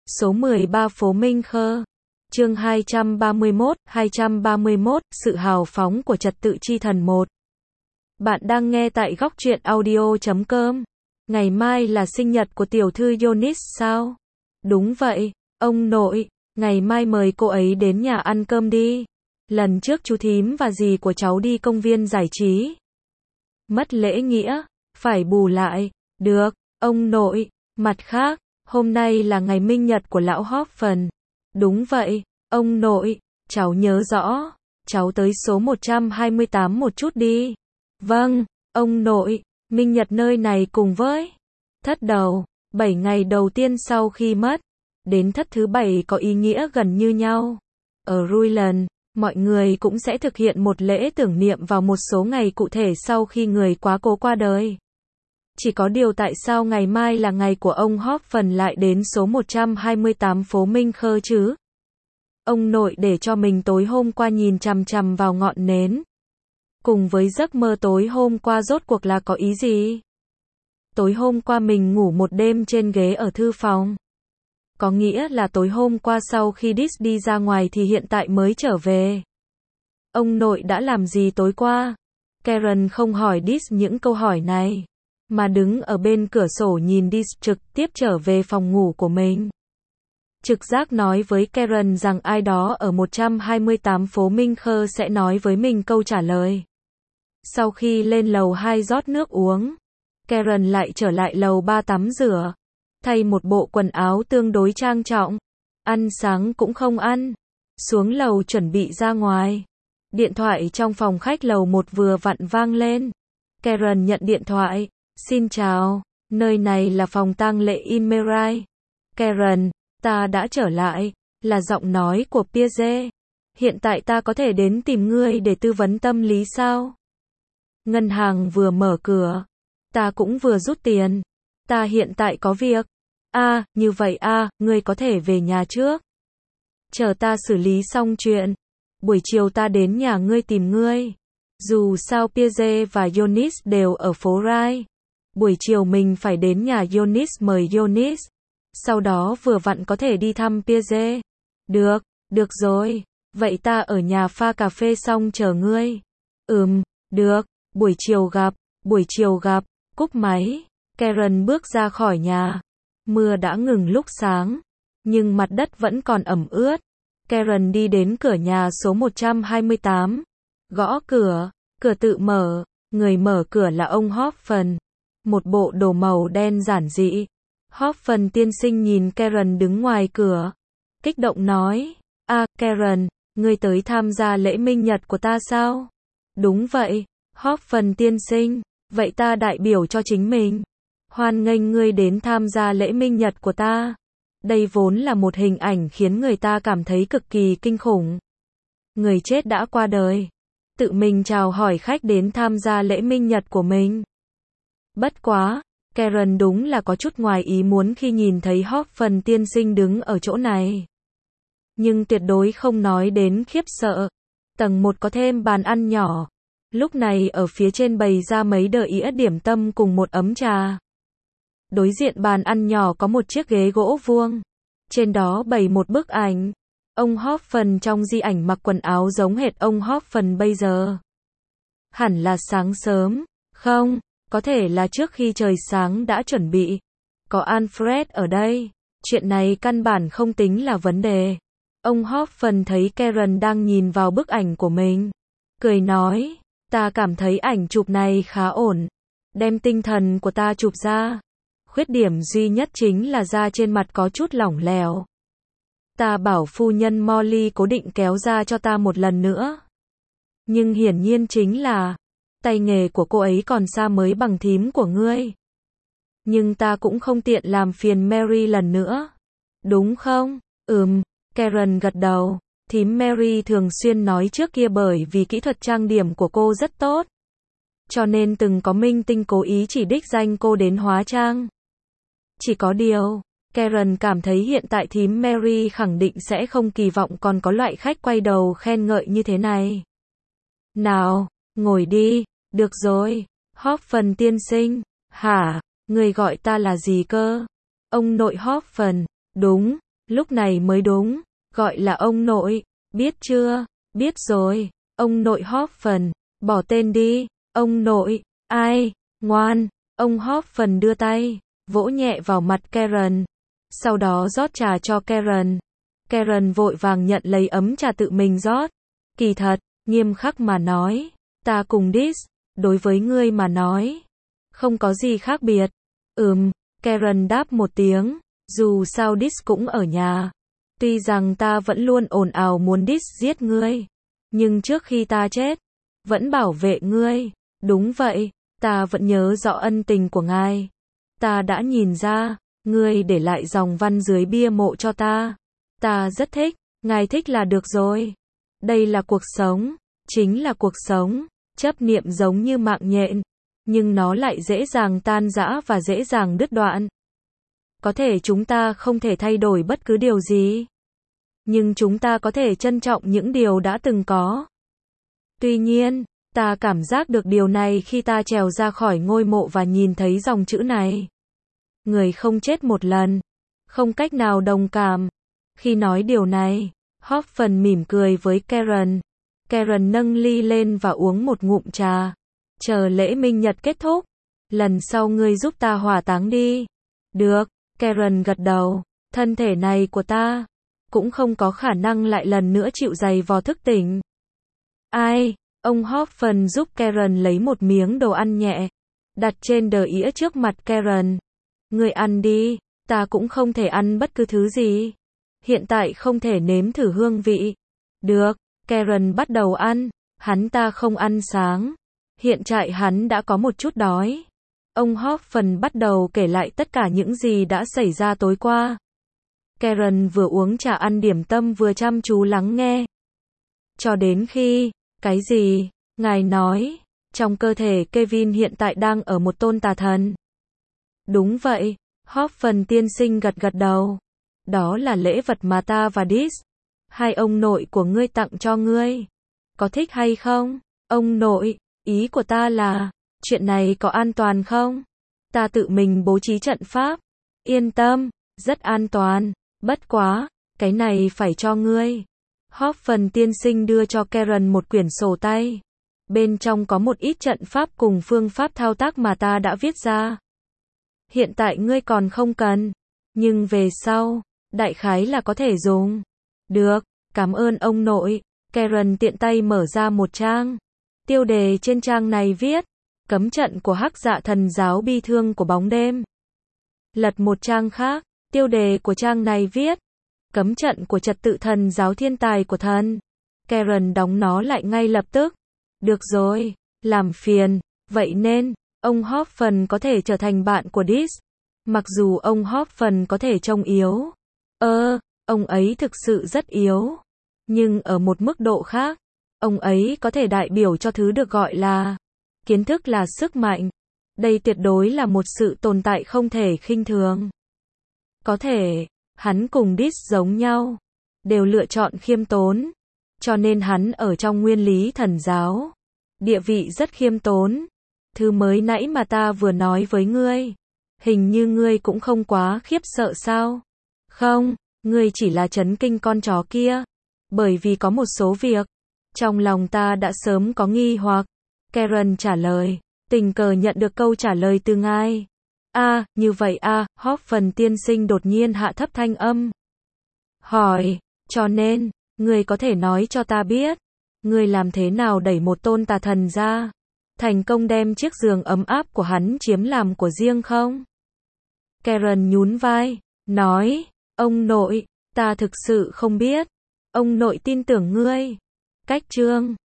Số 13 phố Minh Khơ. Chương 231, sự hào phóng của trật tự chi thần 1. Bạn đang nghe tại góc truyện audio.com. Ngày mai là sinh nhật của tiểu thư Yonis sao? Đúng vậy, ông nội, ngày mai mời cô ấy đến nhà ăn cơm đi. Lần trước chú thím và dì của cháu đi công viên giải trí. Mất lễ nghĩa, phải bù lại. Được, ông nội. Mặt khác, hôm nay là ngày minh nhật của lão Hoffman. Đúng vậy, ông nội, cháu nhớ rõ. Cháu tới số 128 một chút đi. Vâng, ông nội, minh nhật nơi này cùng với thất đầu, 7 ngày đầu tiên sau khi mất. Đến thất thứ 7 có ý nghĩa gần như nhau. Ở Ruiland, mọi người cũng sẽ thực hiện một lễ tưởng niệm vào một số ngày cụ thể sau khi người quá cố qua đời. Chỉ có điều tại sao ngày mai là ngày của ông Hoffman lại đến số 128 phố Minh Khơ chứ? Ông nội để cho mình tối hôm qua nhìn chằm chằm vào ngọn nến. Cùng với giấc mơ tối hôm qua rốt cuộc là có ý gì? Tối hôm qua mình ngủ một đêm trên ghế ở thư phòng. Có nghĩa là tối hôm qua sau khi Dis đi ra ngoài thì hiện tại mới trở về. Ông nội đã làm gì tối qua? Karen không hỏi Dis những câu hỏi này, mà đứng ở bên cửa sổ nhìn Dis trực tiếp trở về phòng ngủ của mình. Trực giác nói với Karen rằng ai đó ở 128 phố Minh Khơ sẽ nói với mình câu trả lời. Sau khi lên lầu 2 rót nước uống, Karen lại trở lại lầu 3 tắm rửa, thay một bộ quần áo tương đối trang trọng. Ăn sáng cũng không ăn. Xuống lầu chuẩn bị ra ngoài. Điện thoại trong phòng khách lầu 1 vừa vặn vang lên. Karen nhận điện thoại. Xin chào, nơi này là phòng tang lễ Inmerai. Karen, ta đã trở lại, là giọng nói của Pierre. Hiện tại ta có thể đến tìm ngươi để tư vấn tâm lý sao? Ngân hàng vừa mở cửa. Ta cũng vừa rút tiền. Ta hiện tại có việc. Như vậy ngươi có thể về nhà trước. Chờ ta xử lý xong chuyện. Buổi chiều ta đến nhà ngươi tìm ngươi. Dù sao Pierre và Yonis đều ở phố Rai. Buổi chiều mình phải đến nhà Yonis mời Yonis. Sau đó vừa vặn có thể đi thăm Pierre. Được rồi. Vậy ta ở nhà pha cà phê xong chờ ngươi. Được. Buổi chiều gặp. Cúp máy. Karen bước ra khỏi nhà. Mưa đã ngừng lúc sáng, nhưng mặt đất vẫn còn ẩm ướt. Karen đi đến cửa nhà số 128. Gõ cửa. Cửa tự mở. Người mở cửa là ông Hoffman. Một bộ đồ màu đen giản dị. Hoffman tiên sinh nhìn Karen đứng ngoài cửa. Kích động nói. Karen, ngươi tới tham gia lễ minh nhật của ta sao? Đúng vậy, Hoffman tiên sinh. Vậy ta đại biểu cho chính mình. Hoan nghênh ngươi đến tham gia lễ minh nhật của ta. Đây vốn là một hình ảnh khiến người ta cảm thấy cực kỳ kinh khủng. Người chết đã qua đời. Tự mình chào hỏi khách đến tham gia lễ minh nhật của mình. Bất quá, Karen đúng là có chút ngoài ý muốn khi nhìn thấy Hoffman tiên sinh đứng ở chỗ này. Nhưng tuyệt đối không nói đến khiếp sợ. Tầng 1 có thêm bàn ăn nhỏ. Lúc này ở phía trên bày ra mấy đĩa điểm tâm cùng một ấm trà. Đối diện bàn ăn nhỏ có một chiếc ghế gỗ vuông. Trên đó bày một bức ảnh. Ông Hoffman trong di ảnh mặc quần áo giống hệt ông Hoffman bây giờ. Hẳn là sáng sớm. Không, có thể là trước khi trời sáng đã chuẩn bị. Có Alfred ở đây. Chuyện này căn bản không tính là vấn đề. Ông Hoffman thấy Karen đang nhìn vào bức ảnh của mình. Cười nói, ta cảm thấy ảnh chụp này khá ổn. Đem tinh thần của ta chụp ra. Khuyết điểm duy nhất chính là da trên mặt có chút lỏng lẻo. Ta bảo phu nhân Molly cố định kéo ra cho ta một lần nữa. Nhưng hiển nhiên chính là tay nghề của cô ấy còn xa mới bằng thím của ngươi. Nhưng ta cũng không tiện làm phiền Mary lần nữa. Đúng không? Karen gật đầu. Thím Mary thường xuyên nói trước kia bởi vì kỹ thuật trang điểm của cô rất tốt. Cho nên từng có minh tinh cố ý chỉ đích danh cô đến hóa trang. Chỉ có điều, Karen cảm thấy hiện tại thím Mary khẳng định sẽ không kỳ vọng còn có loại khách quay đầu khen ngợi như thế này. Nào, ngồi đi. Được rồi. Hoffman tiên sinh. Hả? Người gọi ta là gì cơ? Ông nội Hoffman. Đúng, Lúc này mới đúng, gọi là ông nội, biết chưa? Biết rồi, ông nội Hoffman, bỏ tên đi, ông nội, ai, ngoan, ông Hoffman đưa tay, vỗ nhẹ vào mặt Karen, sau đó rót trà cho Karen. Karen vội vàng nhận lấy ấm trà tự mình rót. Kỳ thật, nghiêm khắc mà nói, ta cùng Dis, đối với ngươi mà nói, không có gì khác biệt. Karen đáp một tiếng, dù sao Dis cũng ở nhà. Tuy rằng ta vẫn luôn ồn ào muốn Dis giết ngươi, nhưng trước khi ta chết, vẫn bảo vệ ngươi. Đúng vậy, ta vẫn nhớ rõ ân tình của ngài. Ta đã nhìn ra, ngươi để lại dòng văn dưới bia mộ cho ta. Ta rất thích, ngài thích là được rồi. Đây là cuộc sống, chính là cuộc sống, chấp niệm giống như mạng nhện, nhưng nó lại dễ dàng tan rã và dễ dàng đứt đoạn. Có thể chúng ta không thể thay đổi bất cứ điều gì, nhưng chúng ta có thể trân trọng những điều đã từng có. Tuy nhiên, ta cảm giác được điều này khi ta trèo ra khỏi ngôi mộ và nhìn thấy dòng chữ này. Người không chết một lần, không cách nào đồng cảm. Khi nói điều này, Hoffman mỉm cười với Karen. Karen nâng ly lên và uống một ngụm trà. Chờ lễ minh nhật kết thúc, lần sau ngươi giúp ta hỏa táng đi. Được, Karen gật đầu. Thân thể này của ta cũng không có khả năng lại lần nữa chịu giày vò thức tỉnh. Ai? Ông Hoffman giúp Karen lấy một miếng đồ ăn nhẹ, đặt trên đờ ĩa trước mặt Karen. Ngươi ăn đi, ta cũng không thể ăn bất cứ thứ gì. Hiện tại không thể nếm thử hương vị. Được, Karen bắt đầu ăn, ta không ăn sáng. Hiện tại hắn đã có một chút đói. Ông Hoffman bắt đầu kể lại tất cả những gì đã xảy ra tối qua. Karen vừa uống trà ăn điểm tâm vừa chăm chú lắng nghe. Cho đến khi, cái gì? Ngài nói, trong cơ thể Kevin hiện tại đang ở một tôn tà thần. Đúng vậy, Hoffman tiên sinh gật gật đầu. Đó là lễ vật mà ta và Dis, hai ông nội của ngươi tặng cho ngươi. Có thích hay không? Ông nội, ý của ta là, chuyện này có an toàn không? Ta tự mình bố trí trận pháp. Yên tâm, rất an toàn. Bất quá, cái này phải cho ngươi. Hoffman tiên sinh đưa cho Karen một quyển sổ tay. Bên trong có một ít trận pháp cùng phương pháp thao tác mà ta đã viết ra. Hiện tại ngươi còn không cần, nhưng về sau, đại khái là có thể dùng. Được, cảm ơn ông nội. Karen tiện tay mở ra một trang. Tiêu đề trên trang này viết, cấm trận của Hắc Dạ Thần giáo bi thương của bóng đêm. Lật một trang khác, tiêu đề của trang này viết, cấm trận của trật tự thần giáo thiên tài của thần. Karen đóng nó lại ngay lập tức. Được rồi, làm phiền. Vậy nên, ông Hoffman có thể trở thành bạn của Dis. Mặc dù ông Hoffman có thể trông yếu. Ông ấy thực sự rất yếu. Nhưng ở một mức độ khác, ông ấy có thể đại biểu cho thứ được gọi là kiến thức là sức mạnh. Đây tuyệt đối là một sự tồn tại không thể khinh thường. Có thể, hắn cùng Dis giống nhau, đều lựa chọn khiêm tốn. Cho nên hắn ở trong nguyên lý thần giáo, địa vị rất khiêm tốn. Thứ mới nãy mà ta vừa nói với ngươi, hình như ngươi cũng không quá khiếp sợ sao? Không, ngươi chỉ là chấn kinh con chó kia. Bởi vì có một số việc, trong lòng ta đã sớm có nghi hoặc. Karen trả lời, tình cờ nhận được câu trả lời từ ngài. Như vậy Hoffman tiên sinh đột nhiên hạ thấp thanh âm. Hỏi, cho nên, ngươi có thể nói cho ta biết, ngươi làm thế nào đẩy một tôn tà thần ra, thành công đem chiếc giường ấm áp của hắn chiếm làm của riêng không? Karen nhún vai, nói, ông nội, ta thực sự không biết. Ông nội tin tưởng ngươi. Cách chương